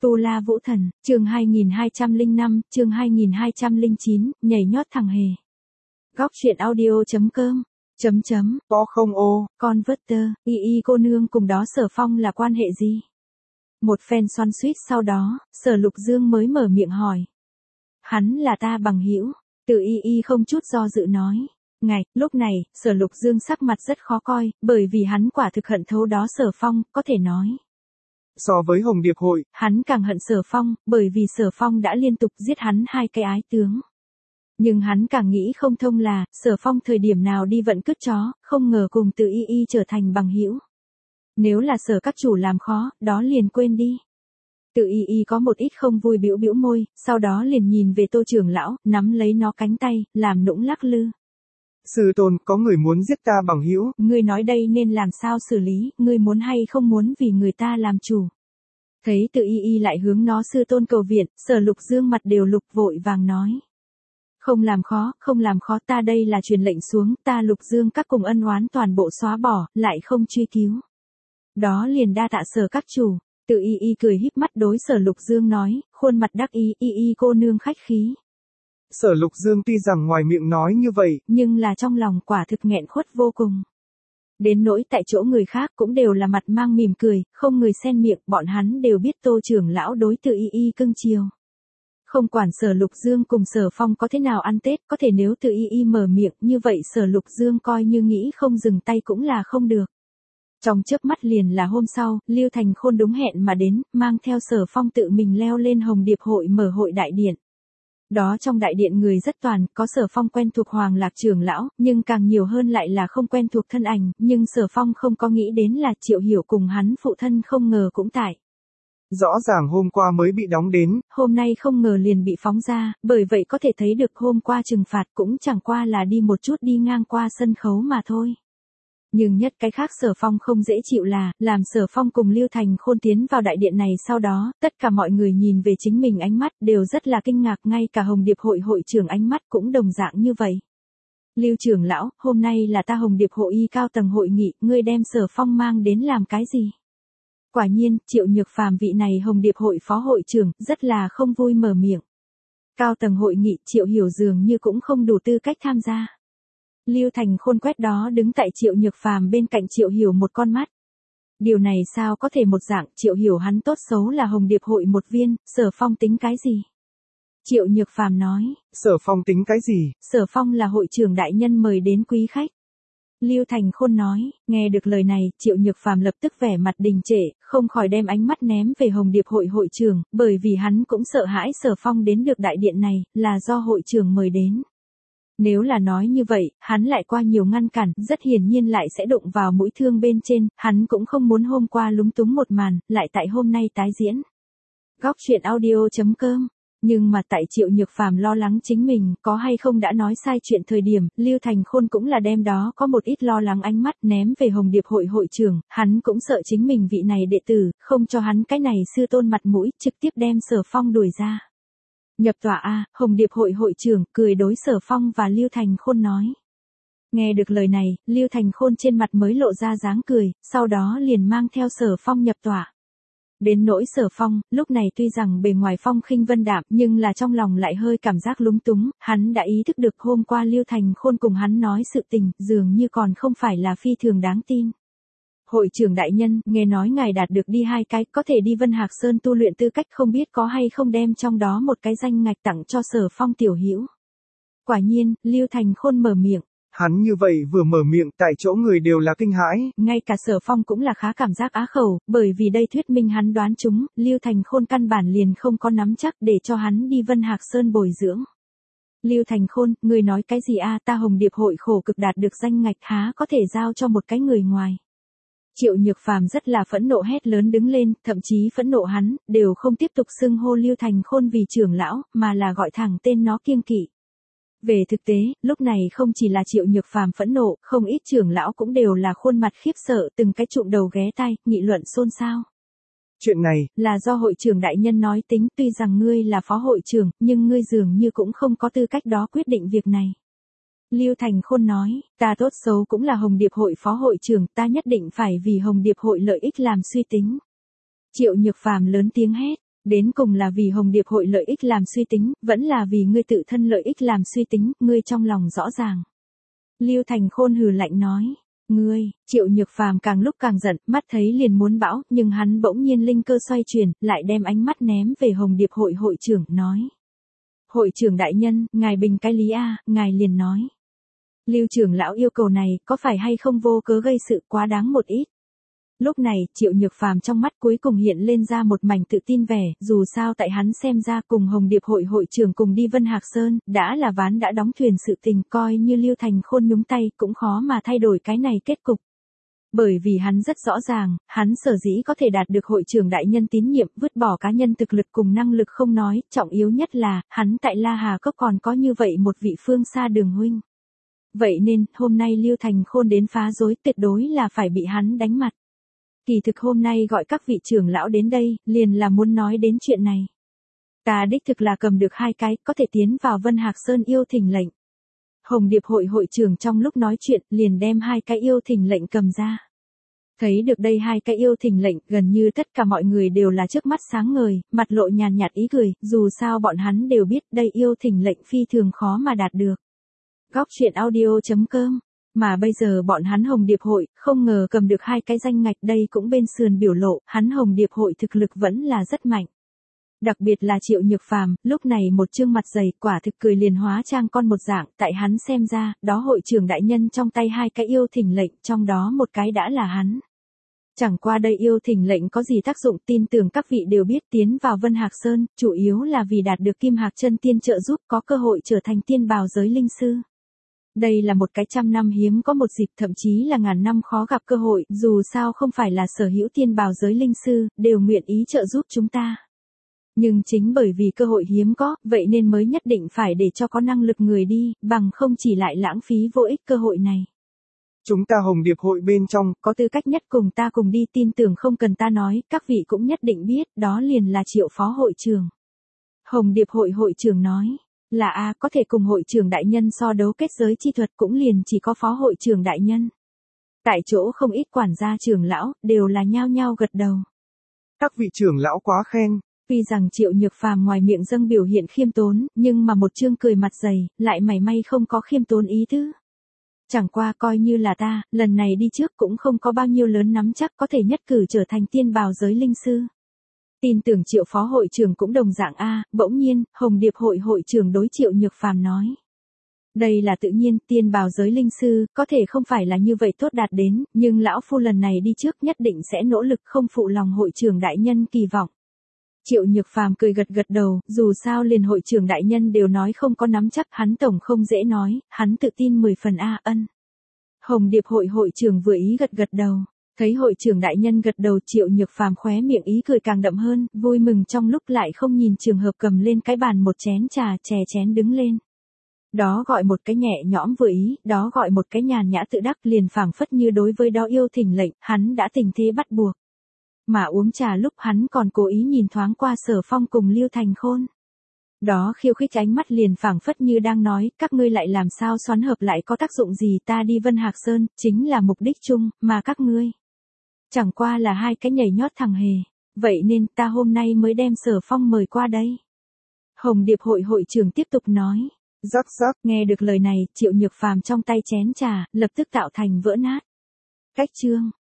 Tu La Vũ Thần, chương 2205, chương 2209, nhảy nhót thằng hề. Góc truyện audio.com. Có không ô. Converter, y cô nương cùng đó Sở Phong là quan hệ gì? Một phen xoắn xuýt sau đó, Sở Lục Dương mới mở miệng hỏi. Hắn là ta bằng hữu, Từ y không chút do dự nói. Lúc này, Sở Lục Dương sắc mặt rất khó coi, bởi vì hắn quả thực hận thấu đó Sở Phong, có thể nói. So với Hồng Điệp hội, hắn càng hận Sở Phong, bởi vì Sở Phong đã liên tục giết hắn hai cái ái tướng. Nhưng hắn càng nghĩ không thông là, Sở Phong thời điểm nào đi vận cứt chó, không ngờ cùng Từ y trở thành bằng hữu. Nếu là Sở các chủ làm khó, đó liền quên đi. Từ y có một ít không vui bĩu bĩu môi, sau đó liền nhìn về Tô trưởng lão, nắm lấy nó cánh tay, làm nũng lắc lư. Sư tôn, có người muốn giết ta bằng hữu. Ngươi nói đây nên làm sao xử lý, ngươi muốn hay không muốn vì người ta làm chủ. Thấy Từ y lại hướng nó sư tôn cầu viện, Sở Lục Dương mặt đều lục vội vàng nói. Không làm khó, ta đây là truyền lệnh xuống, ta Lục Dương các cùng ân oán toàn bộ xóa bỏ, lại không truy cứu. Đó liền đa tạ Sở các chủ. Từ y cười híp mắt đối Sở Lục Dương nói, khuôn mặt đắc ý, y cô nương khách khí. Sở Lục Dương tuy rằng ngoài miệng nói như vậy, nhưng là trong lòng quả thực nghẹn khuất vô cùng. Đến nỗi tại chỗ người khác cũng đều là mặt mang mỉm cười, không người xen miệng, bọn hắn đều biết Tô trưởng lão đối Từ y cưng chiều. Không quản Sở Lục Dương cùng Sở Phong có thế nào ăn Tết, có thể nếu Từ y mở miệng như vậy Sở Lục Dương coi như nghĩ không dừng tay cũng là không được. Trong chớp mắt liền là hôm sau, Lưu Thành Khôn đúng hẹn mà đến, mang theo Sở Phong tự mình leo lên Hồng Điệp hội mở hội đại điện. Đó trong đại điện người rất toàn, có Sở Phong quen thuộc Hoàng Lạc trưởng lão, nhưng càng nhiều hơn lại là không quen thuộc thân ảnh, nhưng Sở Phong không có nghĩ đến là Triệu Hiểu cùng hắn phụ thân không ngờ cũng tại. Rõ ràng hôm qua mới bị đóng đến, hôm nay không ngờ liền bị phóng ra, bởi vậy có thể thấy được hôm qua trừng phạt cũng chẳng qua là đi một chút đi ngang qua sân khấu mà thôi. Nhưng nhất cái khác Sở Phong không dễ chịu là, làm Sở Phong cùng Lưu Thành Khôn tiến vào đại điện này sau đó, tất cả mọi người nhìn về chính mình ánh mắt đều rất là kinh ngạc, ngay cả Hồng Điệp hội hội trưởng ánh mắt cũng đồng dạng như vậy. Lưu trưởng lão, hôm nay là ta Hồng Điệp hội y cao tầng hội nghị, ngươi đem Sở Phong mang đến làm cái gì? Quả nhiên, Triệu Nhược Phàm vị này Hồng Điệp hội phó hội trưởng, rất là không vui mở miệng. Cao tầng hội nghị Triệu Hiểu dường như cũng không đủ tư cách tham gia. Lưu Thành Khôn quét đó đứng tại Triệu Nhược Phàm bên cạnh Triệu Hiểu một con mắt. Điều này sao có thể một dạng, Triệu Hiểu hắn tốt xấu là Hồng Điệp hội một viên, Sở Phong tính cái gì? Triệu Nhược Phàm nói. Sở Phong tính cái gì? Sở Phong là hội trưởng đại nhân mời đến quý khách. Lưu Thành Khôn nói, nghe được lời này, Triệu Nhược Phàm lập tức vẻ mặt đình trệ, không khỏi đem ánh mắt ném về Hồng Điệp hội hội trưởng, bởi vì hắn cũng sợ hãi Sở Phong đến được đại điện này, là do hội trưởng mời đến. Nếu là nói như vậy, hắn lại qua nhiều ngăn cản, rất hiển nhiên lại sẽ đụng vào mũi thương bên trên, hắn cũng không muốn hôm qua lúng túng một màn, lại tại hôm nay tái diễn. Góc truyện audio.com. Nhưng mà tại Triệu Nhược Phàm lo lắng chính mình có hay không đã nói sai chuyện thời điểm, Lưu Thành Khôn cũng là đem đó có một ít lo lắng ánh mắt ném về Hồng Điệp hội hội trưởng, hắn cũng sợ chính mình vị này đệ tử, không cho hắn cái này sư tôn mặt mũi, trực tiếp đem Sở Phong đuổi ra. Nhập tọa a, Hồng Điệp hội hội trưởng cười đối Sở Phong và Lưu Thành Khôn nói. Nghe được lời này, Lưu Thành Khôn trên mặt mới lộ ra dáng cười, sau đó liền mang theo Sở Phong nhập tọa. Đến nỗi Sở Phong, lúc này tuy rằng bề ngoài phong khinh vân đạm, nhưng là trong lòng lại hơi cảm giác lúng túng, hắn đã ý thức được hôm qua Lưu Thành Khôn cùng hắn nói sự tình, dường như còn không phải là phi thường đáng tin. Hội trưởng đại nhân, nghe nói ngài đạt được đi 2 cái, có thể đi Vân Hạc Sơn tu luyện tư cách, không biết có hay không đem trong đó một cái danh ngạch tặng cho Sở Phong tiểu hữu. Quả nhiên, Lưu Thành Khôn mở miệng. Hắn như vậy vừa mở miệng tại chỗ người đều là kinh hãi. Ngay cả Sở Phong cũng là khá cảm giác á khẩu, bởi vì đây thuyết minh hắn đoán chúng, Lưu Thành Khôn căn bản liền không có nắm chắc để cho hắn đi Vân Hạc Sơn bồi dưỡng. Lưu Thành Khôn, người nói cái gì a, ta Hồng Điệp hội khổ cực đạt được danh ngạch há có thể giao cho một cái người ngoài. Triệu Nhược Phàm rất là phẫn nộ hét lớn đứng lên, thậm chí phẫn nộ hắn, đều không tiếp tục xưng hô Lưu Thành Khôn vì trưởng lão, mà là gọi thẳng tên nó kiêng kỵ. Về thực tế, lúc này không chỉ là Triệu Nhược Phàm phẫn nộ, không ít trưởng lão cũng đều là khuôn mặt khiếp sợ, từng cái trụm đầu ghé tai, nghị luận xôn xao. Chuyện này, là do hội trưởng đại nhân nói tính, tuy rằng ngươi là phó hội trưởng, nhưng ngươi dường như cũng không có tư cách đó quyết định việc này. Lưu Thành Khôn nói, ta tốt xấu cũng là Hồng Điệp hội phó hội trưởng, ta nhất định phải vì Hồng Điệp hội lợi ích làm suy tính. Triệu Nhược Phàm lớn tiếng hét, Đến cùng là vì Hồng Điệp hội lợi ích làm suy tính, vẫn là vì ngươi tự thân lợi ích làm suy tính, ngươi trong lòng rõ ràng. Lưu Thành Khôn hừ lạnh nói. Ngươi, Triệu Nhược Phàm càng lúc càng giận, mắt thấy liền muốn bão, nhưng hắn bỗng nhiên linh cơ xoay chuyển, lại đem ánh mắt ném về Hồng Điệp hội hội trưởng, nói. Hội trưởng đại nhân, ngài bình cái lý a, ngài liền nói. Lưu trưởng lão yêu cầu này, có phải hay không vô cớ gây sự quá đáng một ít. Lúc này, Triệu Nhược Phàm trong mắt cuối cùng hiện lên ra một mảnh tự tin vẻ, dù sao tại hắn xem ra cùng Hồng Điệp hội hội trưởng cùng đi Vân Hạc Sơn, đã là ván đã đóng thuyền sự tình, coi như Lưu Thành Khôn nhúng tay cũng khó mà thay đổi cái này kết cục. Bởi vì hắn rất rõ ràng, hắn sở dĩ có thể đạt được hội trưởng đại nhân tín nhiệm, vứt bỏ cá nhân thực lực cùng năng lực không nói, trọng yếu nhất là, hắn tại La Hà Cốc còn có như vậy một vị phương xa đường huynh. Vậy nên, hôm nay Lưu Thành Khôn đến phá rối tuyệt đối là phải bị hắn đánh mặt. Kỳ thực hôm nay gọi các vị trưởng lão đến đây, liền là muốn nói đến chuyện này. Ta đích thực là cầm được 2 cái, có thể tiến vào Vân Hạc Sơn yêu thỉnh lệnh. Hồng Điệp hội hội trưởng trong lúc nói chuyện, liền đem 2 cái yêu thỉnh lệnh cầm ra. Thấy được đây 2 cái yêu thỉnh lệnh, gần như tất cả mọi người đều là trước mắt sáng ngời, mặt lộ nhàn nhạt ý cười, dù sao bọn hắn đều biết đây yêu thỉnh lệnh phi thường khó mà đạt được. Góc truyện audio.com. Mà bây giờ bọn hắn Hồng Điệp hội, không ngờ cầm được 2 cái danh ngạch, đây cũng bên sườn biểu lộ, hắn Hồng Điệp hội thực lực vẫn là rất mạnh. Đặc biệt là Triệu Nhược Phàm, lúc này một trương mặt dày, quả thực cười liền hóa trang con một dạng, tại hắn xem ra, đó hội trưởng đại nhân trong tay 2 cái yêu thỉnh lệnh, trong đó một cái đã là hắn. Chẳng qua đây yêu thỉnh lệnh có gì tác dụng, tin tưởng các vị đều biết, tiến vào Vân Hạc Sơn, chủ yếu là vì đạt được Kim Hạc Chân Tiên trợ giúp, có cơ hội trở thành tiên bào giới linh sư. Đây là một cái 100 năm hiếm có một dịp, thậm chí là ngàn năm khó gặp cơ hội, dù sao không phải là sở hữu tiên bào giới linh sư, đều nguyện ý trợ giúp chúng ta. Nhưng chính bởi vì cơ hội hiếm có, vậy nên mới nhất định phải để cho có năng lực người đi, bằng không chỉ lại lãng phí vô ích cơ hội này. Chúng ta Hồng Điệp hội bên trong, có tư cách nhất cùng ta cùng đi, tin tưởng không cần ta nói, các vị cũng nhất định biết, đó liền là Triệu phó hội trưởng. Hồng Điệp hội hội trưởng nói. Là có thể cùng hội trưởng đại nhân so đấu kết giới chi thuật cũng liền chỉ có phó hội trưởng đại nhân. Tại chỗ không ít quản gia trưởng lão, đều là nhao nhao gật đầu. Các vị trưởng lão quá khen. Tuy rằng Triệu Nhược Phàm ngoài miệng dâng biểu hiện khiêm tốn, nhưng mà một trương cười mặt dày, lại mảy may không có khiêm tốn ý tứ. Chẳng qua coi như là ta, lần này đi trước cũng không có bao nhiêu lớn nắm chắc có thể nhất cử trở thành tiên bào giới linh sư. Tin tưởng Triệu phó hội trưởng cũng đồng dạng bỗng nhiên, Hồng Điệp hội hội trưởng đối Triệu Nhược Phàm nói. Đây là tự nhiên, tiên bào giới linh sư, có thể không phải là như vậy tốt đạt đến, nhưng lão phu lần này đi trước nhất định sẽ nỗ lực không phụ lòng hội trưởng đại nhân kỳ vọng. Triệu Nhược Phàm cười gật gật đầu, dù sao liền hội trưởng đại nhân đều nói không có nắm chắc, hắn tổng không dễ nói, hắn tự tin 10 phần ân. Hồng Điệp hội hội trưởng vừa ý gật gật đầu. Thấy hội trưởng đại nhân gật đầu, Triệu Nhược Phàm khóe miệng ý cười càng đậm hơn, vui mừng trong lúc lại không nhìn trường hợp cầm lên cái bàn một chén trà, chè chén đứng lên. Đó gọi một cái nhẹ nhõm vừa ý, đó gọi một cái nhàn nhã tự đắc, liền phảng phất như đối với đó yêu thỉnh lệnh, hắn đã tình thế bắt buộc. Mà uống trà lúc hắn còn cố ý nhìn thoáng qua Sở Phong cùng Lưu Thành Khôn. Đó khiêu khích ánh mắt liền phảng phất như đang nói, các ngươi lại làm sao xoắn hợp lại có tác dụng gì, ta đi Vân Hạc Sơn, chính là mục đích chung, mà các ngươi. Chẳng qua là 2 cái nhảy nhót thằng hề, vậy nên ta hôm nay mới đem Sở Phong mời qua đây. Hồng Điệp hội hội trưởng tiếp tục nói. Rắc rắc, nghe được lời này, Triệu Nhược Phàm trong tay chén trà, lập tức tạo thành vỡ nát. Cách chương.